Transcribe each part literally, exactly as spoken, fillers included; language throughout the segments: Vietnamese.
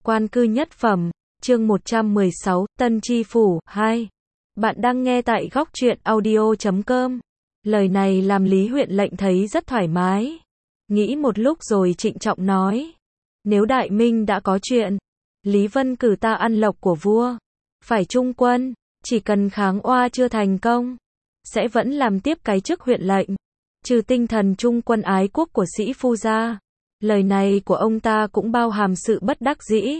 Quan cư nhất phẩm, chương một trăm mười sáu, Tân Chi Phủ, hai. Bạn đang nghe tại góc truyện audio chấm com. Lời này làm Lý Huyện Lệnh thấy rất thoải mái. Nghĩ một lúc rồi trịnh trọng nói. Nếu Đại Minh đã có chuyện, Lý Vân cử ta ăn lộc của vua, phải trung quân, chỉ cần kháng oa chưa thành công, sẽ vẫn làm tiếp cái chức huyện lệnh. Trừ tinh thần trung quân ái quốc của sĩ phu ra, lời này của ông ta cũng bao hàm sự bất đắc dĩ.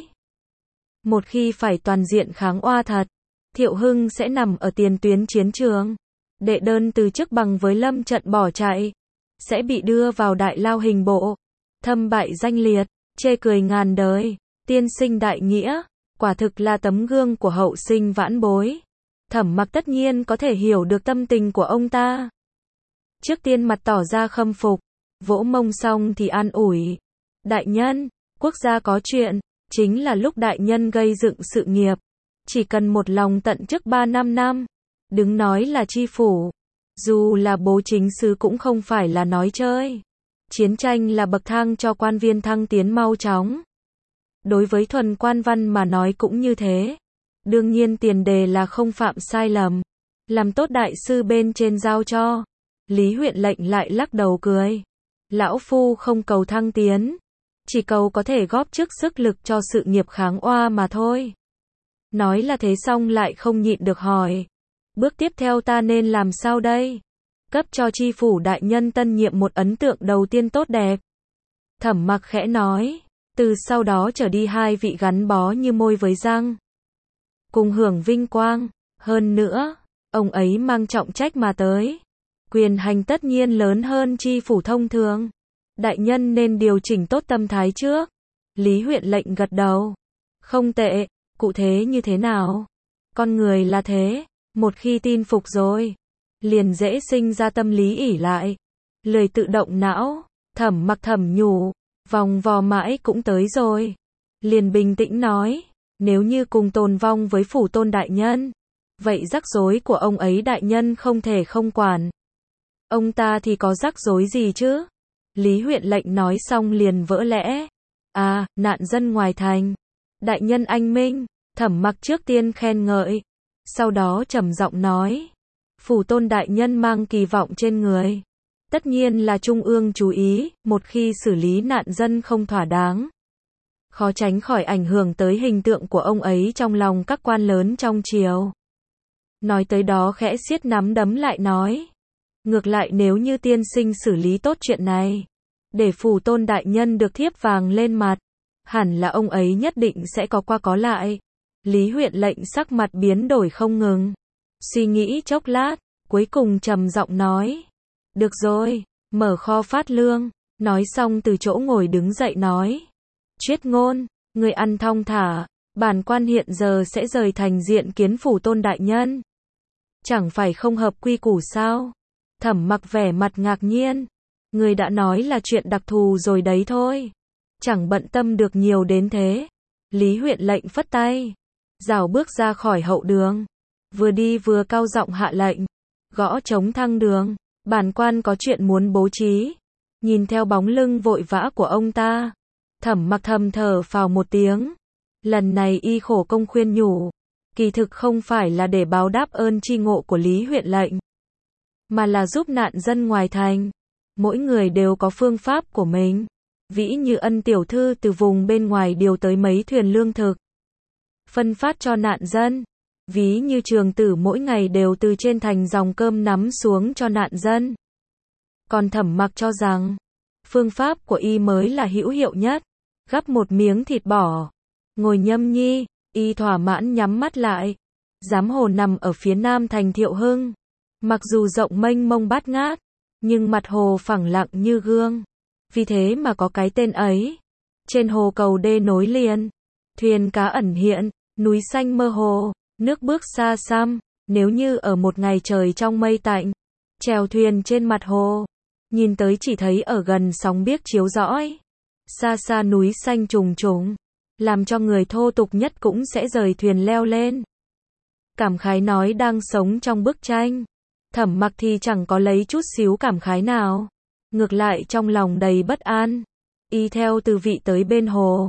Một khi phải toàn diện kháng oa thật, Thiệu Hưng sẽ nằm ở tiền tuyến chiến trường. Đệ đơn từ chức bằng với lâm trận bỏ chạy, sẽ bị đưa vào đại lao hình bộ, thâm bại danh liệt, chê cười ngàn đời. Tiên sinh đại nghĩa, quả thực là tấm gương của hậu sinh vãn bối. Thẩm Mặc tất nhiên có thể hiểu được tâm tình của ông ta. Trước tiên mặt tỏ ra khâm phục, vỗ mông xong thì an ủi. Đại nhân, quốc gia có chuyện, chính là lúc đại nhân gây dựng sự nghiệp. Chỉ cần một lòng tận chức ba năm năm, đừng nói là chi phủ, dù là bố chính sứ cũng không phải là nói chơi. Chiến tranh là bậc thang cho quan viên thăng tiến mau chóng. Đối với thuần quan văn mà nói cũng như thế. Đương nhiên tiền đề là không phạm sai lầm, làm tốt đại sư bên trên giao cho. Lý Huyện Lệnh lại lắc đầu cười. Lão phu không cầu thăng tiến, chỉ cầu có thể góp chút sức lực cho sự nghiệp kháng oa mà thôi. Nói là thế xong lại không nhịn được hỏi. Bước tiếp theo ta nên làm sao đây? Cấp cho chi phủ đại nhân tân nhiệm một ấn tượng đầu tiên tốt đẹp. Thẩm Mặc khẽ nói. Từ sau đó trở đi hai vị gắn bó như môi với răng, cùng hưởng vinh quang. Hơn nữa, ông ấy mang trọng trách mà tới, quyền hành tất nhiên lớn hơn chi phủ thông thường. Đại nhân nên điều chỉnh tốt tâm thái trước. Lý Huyện Lệnh gật đầu. Không tệ, cụ thể như thế nào? Con người là thế, một khi tin phục rồi, liền dễ sinh ra tâm lý ỷ lại, lười tự động não. Thẩm Mặc thầm nhủ, vòng vò mãi cũng tới rồi. Liền bình tĩnh nói, nếu như cùng tồn vong với phủ tôn đại nhân, vậy rắc rối của ông ấy đại nhân không thể không quản. Ông ta thì có rắc rối gì chứ? Lý Huyện Lệnh nói xong liền vỡ lẽ. À, nạn dân ngoài thành. Đại nhân anh minh. Thẩm Mặc trước tiên khen ngợi, sau đó trầm giọng nói. Phủ tôn đại nhân mang kỳ vọng trên người. Tất nhiên là trung ương chú ý, một khi xử lý nạn dân không thỏa đáng, khó tránh khỏi ảnh hưởng tới hình tượng của ông ấy trong lòng các quan lớn trong triều. Nói tới đó khẽ siết nắm đấm lại nói. Ngược lại nếu như tiên sinh xử lý tốt chuyện này, để phủ tôn đại nhân được thiếp vàng lên mặt, hẳn là ông ấy nhất định sẽ có qua có lại. Lý Huyện Lệnh sắc mặt biến đổi không ngừng, suy nghĩ chốc lát, cuối cùng trầm giọng nói. Được rồi, mở kho phát lương. Nói xong từ chỗ ngồi đứng dậy nói. Chuyết ngôn, người ăn thong thả, bản quan hiện giờ sẽ rời thành diện kiến phủ tôn đại nhân. Chẳng phải không hợp quy củ sao? Thẩm Mặc vẻ mặt ngạc nhiên. Người đã nói là chuyện đặc thù rồi đấy thôi. Chẳng bận tâm được nhiều đến thế. Lý Huyện Lệnh phất tay, rảo bước ra khỏi hậu đường. Vừa đi vừa cao giọng hạ lệnh. Gõ trống thăng đường. Bản quan có chuyện muốn bố trí. Nhìn theo bóng lưng vội vã của ông ta, Thẩm Mặc thầm thở phào một tiếng. Lần này y khổ công khuyên nhủ, kỳ thực không phải là để báo đáp ơn tri ngộ của Lý Huyện Lệnh, mà là giúp nạn dân ngoài thành. Mỗi người đều có phương pháp của mình. Vĩ như Ân tiểu thư từ vùng bên ngoài điều tới mấy thuyền lương thực, phân phát cho nạn dân. Ví như Trường Tử mỗi ngày đều từ trên thành dòng cơm nắm xuống cho nạn dân. Còn Thẩm Mặc cho rằng, phương pháp của y mới là hữu hiệu nhất. Gắp một miếng thịt bò, ngồi nhâm nhi, y thỏa mãn nhắm mắt lại. Giám hồ nằm ở phía nam thành Thiệu Hưng. Mặc dù rộng mênh mông bát ngát, nhưng mặt hồ phẳng lặng như gương. Vì thế mà có cái tên ấy. Trên hồ cầu đê nối liền, thuyền cá ẩn hiện, núi xanh mơ hồ, nước bước xa xăm. Nếu như ở một ngày trời trong mây tạnh, chèo thuyền trên mặt hồ, nhìn tới chỉ thấy ở gần sóng biếc chiếu rõi, xa xa núi xanh trùng trùng, làm cho người thô tục nhất cũng sẽ rời thuyền leo lên. Cảm khái nói đang sống trong bức tranh. Thẩm Mặc thì chẳng có lấy chút xíu cảm khái nào, ngược lại trong lòng đầy bất an. Y theo từ vị tới bên hồ,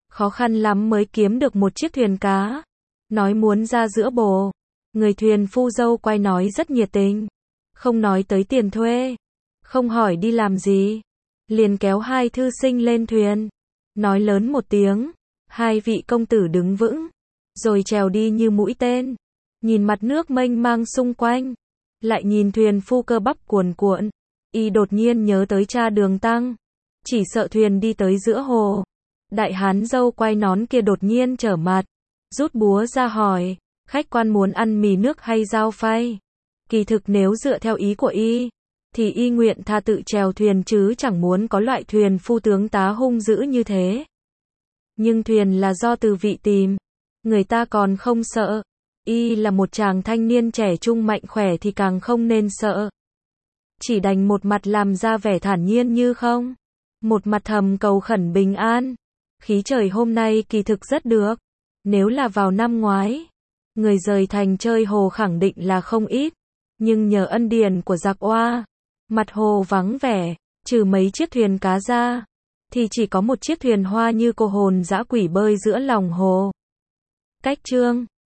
khó khăn lắm mới kiếm được một chiếc thuyền cá. Nói muốn ra giữa bồ. Người thuyền phu dâu quay nói rất nhiệt tình. Không nói tới tiền thuê. Không hỏi đi làm gì. Liền kéo hai thư sinh lên thuyền. Nói lớn một tiếng. Hai vị công tử đứng vững. Rồi trèo đi như mũi tên. Nhìn mặt nước mênh mang xung quanh. Lại nhìn thuyền phu cơ bắp cuồn cuộn. Y đột nhiên nhớ tới cha Đường Tăng. Chỉ sợ thuyền đi tới giữa hồ. Đại hán dâu quay nón kia đột nhiên trở mặt. Rút búa ra hỏi. Khách quan muốn ăn mì nước hay dao phay? Kỳ thực nếu dựa theo ý của y, thì y nguyện tha tự chèo thuyền chứ chẳng muốn có loại thuyền phu tướng tá hung dữ như thế. Nhưng thuyền là do từ vị tìm. Người ta còn không sợ. Y là một chàng thanh niên trẻ trung mạnh khỏe thì càng không nên sợ. Chỉ đành một mặt làm ra vẻ thản nhiên như không. Một mặt thầm cầu khẩn bình an. Khí trời hôm nay kỳ thực rất được. Nếu là vào năm ngoái, người rời thành chơi hồ khẳng định là không ít. Nhưng nhờ ân điển của giặc Oa, mặt hồ vắng vẻ, trừ mấy chiếc thuyền cá ra, thì chỉ có một chiếc thuyền hoa như cô hồn dã quỷ bơi giữa lòng hồ. Cách chương